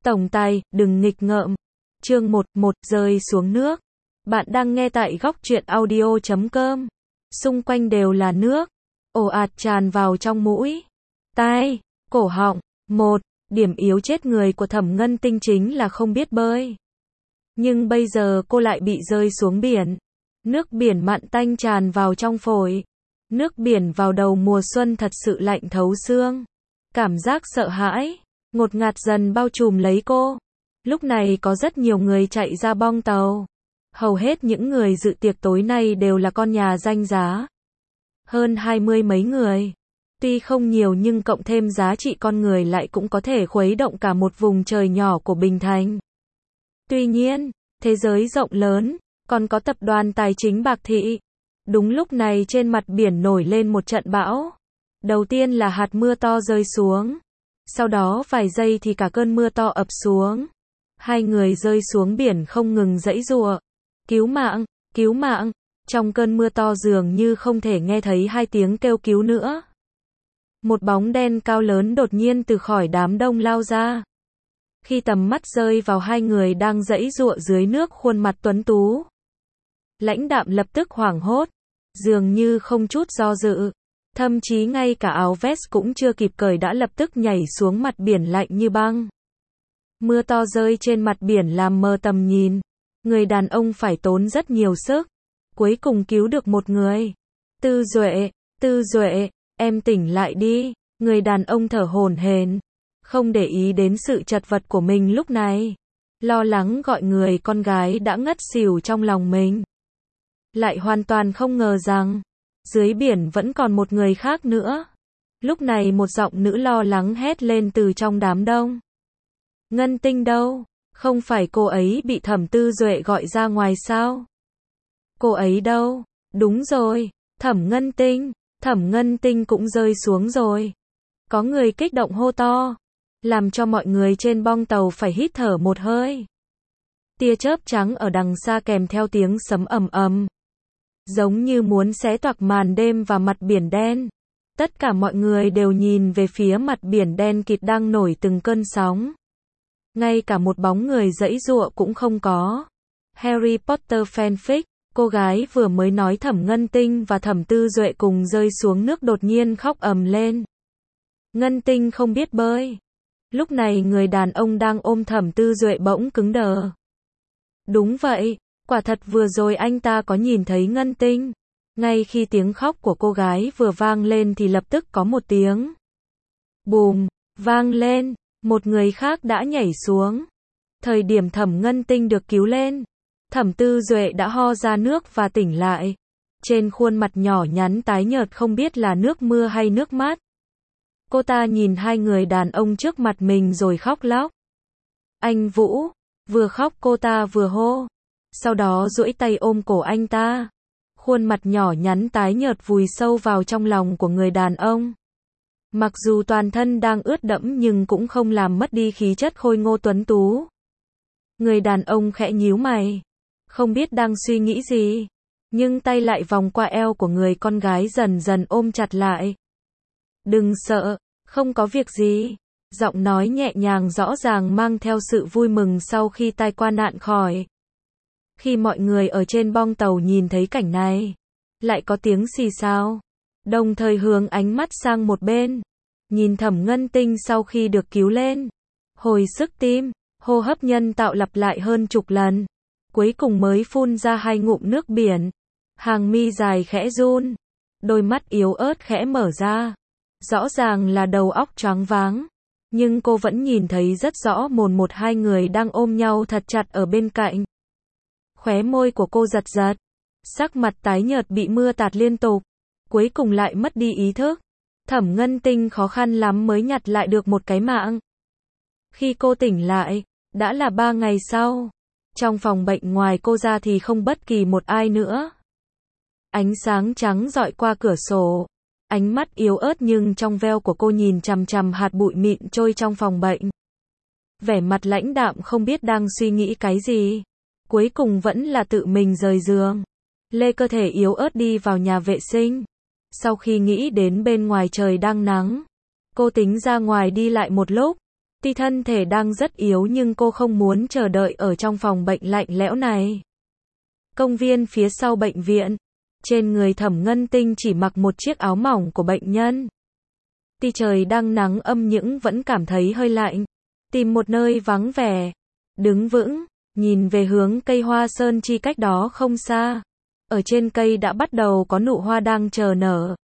Tổng tài, đừng nghịch ngợm. Chương 11, rơi xuống nước. Bạn đang nghe tại góc truyện audio.com. Xung quanh đều là nước, ồ ạt tràn vào trong mũi, tai, cổ họng. Một điểm yếu chết người của Thẩm Ngân Tinh chính là không biết bơi. Nhưng bây giờ cô lại bị rơi xuống biển. Nước biển mặn tanh tràn vào trong phổi. Nước biển vào đầu mùa xuân thật sự lạnh thấu xương. Cảm giác sợ hãi, ngột ngạt dần bao trùm lấy cô. Lúc này có rất nhiều người chạy ra bong tàu. Hầu hết những người dự tiệc tối nay đều là con nhà danh giá. Hơn 20 mấy người. Tuy không nhiều nhưng cộng thêm giá trị con người lại cũng có thể khuấy động cả một vùng trời nhỏ của Bình Thành. Tuy nhiên, thế giới rộng lớn, còn có tập đoàn tài chính Bạc Thị. Đúng lúc này trên mặt biển nổi lên một trận bão. Đầu tiên là hạt mưa to rơi xuống. Sau đó vài giây thì cả cơn mưa to ập xuống. Hai người rơi xuống biển không ngừng giãy giụa. Cứu mạng, cứu mạng. Trong cơn mưa to dường như không thể nghe thấy hai tiếng kêu cứu nữa. Một bóng đen cao lớn đột nhiên từ khỏi đám đông lao ra. Khi tầm mắt rơi vào hai người đang giãy giụa dưới nước, khuôn mặt tuấn tú, lãnh đạm lập tức hoảng hốt, dường như không chút do dự. Thậm chí ngay cả áo vest cũng chưa kịp cởi đã lập tức nhảy xuống mặt biển lạnh như băng. Mưa to rơi trên mặt biển làm mờ tầm nhìn. Người đàn ông phải tốn rất nhiều sức. Cuối cùng cứu được một người. Tư Duệ, em tỉnh lại đi. Người đàn ông thở hổn hển, không để ý đến sự chật vật của mình lúc này. Lo lắng gọi người con gái đã ngất xỉu trong lòng mình. Lại hoàn toàn không ngờ rằng dưới biển vẫn còn một người khác nữa. Lúc này một giọng nữ lo lắng hét lên từ trong đám đông. Ngân Tinh đâu? Không phải cô ấy bị Thẩm Tư Duệ gọi ra ngoài sao? Cô ấy đâu? Đúng rồi, Thẩm Ngân Tinh cũng rơi xuống rồi. Có người kích động hô to, làm cho mọi người trên bong tàu phải hít thở một hơi. Tia chớp trắng ở đằng xa kèm theo tiếng sấm ầm ầm, giống như muốn xé toạc màn đêm và mặt biển đen. Tất cả mọi người đều nhìn về phía mặt biển đen kịt đang nổi từng cơn sóng. Ngay cả một bóng người giãy giụa cũng không có. Harry Potter fanfic, cô gái vừa mới nói Thẩm Ngân Tinh và Thẩm Tư Duệ cùng rơi xuống nước đột nhiên khóc ầm lên. Ngân Tinh không biết bơi. Lúc này người đàn ông đang ôm Thẩm Tư Duệ bỗng cứng đờ. Đúng vậy, quả thật vừa rồi anh ta có nhìn thấy Ngân Tinh. Ngay khi tiếng khóc của cô gái vừa vang lên thì lập tức có một tiếng bùm vang lên, một người khác đã nhảy xuống. Thời điểm Thẩm Ngân Tinh được cứu lên, Thẩm Tư Duệ đã ho ra nước và tỉnh lại. Trên khuôn mặt nhỏ nhắn tái nhợt không biết là nước mưa hay nước mắt. Cô ta nhìn hai người đàn ông trước mặt mình rồi khóc lóc. Anh Vũ, vừa khóc cô ta vừa hô. Sau đó duỗi tay ôm cổ anh ta. Khuôn mặt nhỏ nhắn tái nhợt vùi sâu vào trong lòng của người đàn ông. Mặc dù toàn thân đang ướt đẫm nhưng cũng không làm mất đi khí chất khôi ngô tuấn tú. Người đàn ông khẽ nhíu mày, không biết đang suy nghĩ gì, nhưng tay lại vòng qua eo của người con gái dần dần ôm chặt lại. Đừng sợ, không có việc gì. Giọng nói nhẹ nhàng rõ ràng mang theo sự vui mừng sau khi tai qua nạn khỏi. Khi mọi người ở trên bong tàu nhìn thấy cảnh này, lại có tiếng xì xào, đồng thời hướng ánh mắt sang một bên, nhìn Thẩm Ngân Tinh sau khi được cứu lên. Hồi sức tim, hô hấp nhân tạo lặp lại hơn chục lần, cuối cùng mới phun ra hai ngụm nước biển. Hàng mi dài khẽ run, đôi mắt yếu ớt khẽ mở ra. Rõ ràng là đầu óc choáng váng, nhưng cô vẫn nhìn thấy rất rõ mồn một hai người đang ôm nhau thật chặt ở bên cạnh. Khóe môi của cô giật giật, sắc mặt tái nhợt bị mưa tạt liên tục, cuối cùng lại mất đi ý thức. Thẩm Ngân Tinh khó khăn lắm mới nhặt lại được một cái mạng. Khi cô tỉnh lại, đã là 3 ngày sau. Trong phòng bệnh ngoài cô ra thì không bất kỳ một ai nữa. Ánh sáng trắng rọi qua cửa sổ. Ánh mắt yếu ớt nhưng trong veo của cô nhìn chằm chằm hạt bụi mịn trôi trong phòng bệnh. Vẻ mặt lãnh đạm không biết đang suy nghĩ cái gì. Cuối cùng vẫn là tự mình rời giường. Lê cơ thể yếu ớt đi vào nhà vệ sinh. Sau khi nghĩ đến bên ngoài trời đang nắng, cô tính ra ngoài đi lại một lúc. Tuy thân thể đang rất yếu nhưng cô không muốn chờ đợi ở trong phòng bệnh lạnh lẽo này. Công viên phía sau bệnh viện. Trên người Thẩm Ngân Tinh chỉ mặc một chiếc áo mỏng của bệnh nhân. Tuy trời đang nắng âm nhưng vẫn cảm thấy hơi lạnh. Tìm một nơi vắng vẻ. Đứng vững, nhìn về hướng cây hoa sơn chi cách đó không xa. Ở trên cây đã bắt đầu có nụ hoa đang chờ nở.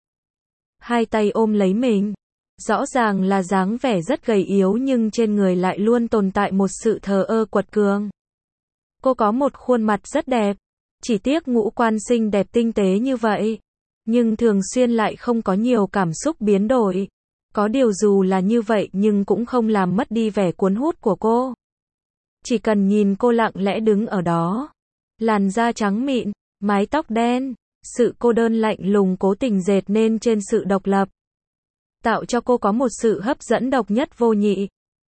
Hai tay ôm lấy mình. Rõ ràng là dáng vẻ rất gầy yếu nhưng trên người lại luôn tồn tại một sự thờ ơ quật cường. Cô có một khuôn mặt rất đẹp. Chỉ tiếc ngũ quan xinh đẹp tinh tế như vậy. Nhưng thường xuyên lại không có nhiều cảm xúc biến đổi. Có điều dù là như vậy nhưng cũng không làm mất đi vẻ cuốn hút của cô. Chỉ cần nhìn cô lặng lẽ đứng ở đó. Làn da trắng mịn, mái tóc đen. Sự cô đơn lạnh lùng cố tình dệt nên trên sự độc lập. Tạo cho cô có một sự hấp dẫn độc nhất vô nhị.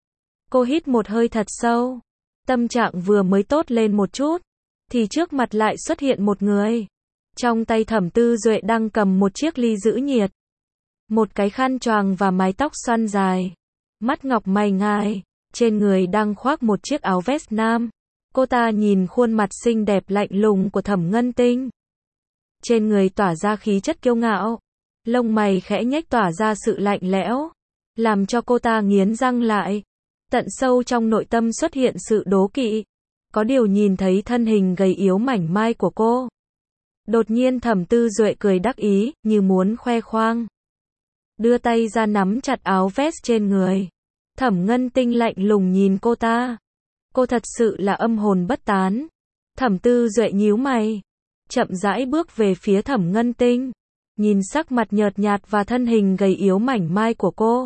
Cô hít một hơi thật sâu. Tâm trạng vừa mới tốt lên một chút. Thì trước mặt lại xuất hiện một người. Trong tay Thẩm Tư Duệ đang cầm một chiếc ly giữ nhiệt. Một cái khăn choàng và mái tóc xoăn dài. Mắt ngọc mày ngài. Trên người đang khoác một chiếc áo vest nam. Cô ta nhìn khuôn mặt xinh đẹp lạnh lùng của Thẩm Ngân Tinh. Trên người tỏa ra khí chất kiêu ngạo. Lông mày khẽ nhếch tỏa ra sự lạnh lẽo. Làm cho cô ta nghiến răng lại. Tận sâu trong nội tâm xuất hiện sự đố kỵ. Có điều nhìn thấy thân hình gầy yếu mảnh mai của cô. Đột nhiên Thẩm Tư Duệ cười đắc ý, như muốn khoe khoang. Đưa tay ra nắm chặt áo vest trên người. Thẩm Ngân Tinh lạnh lùng nhìn cô ta. Cô thật sự là âm hồn bất tán. Thẩm Tư Duệ nhíu mày. Chậm rãi bước về phía Thẩm Ngân Tinh. Nhìn sắc mặt nhợt nhạt và thân hình gầy yếu mảnh mai của cô.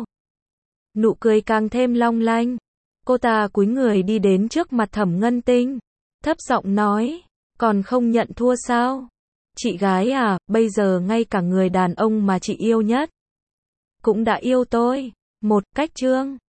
Nụ cười càng thêm long lanh. Cô ta cúi người đi đến trước mặt Thẩm Ngân Tinh. Thấp giọng nói. Còn không nhận thua sao? Chị gái à, bây giờ ngay cả người đàn ông mà chị yêu nhất cũng đã yêu tôi. Một cách chương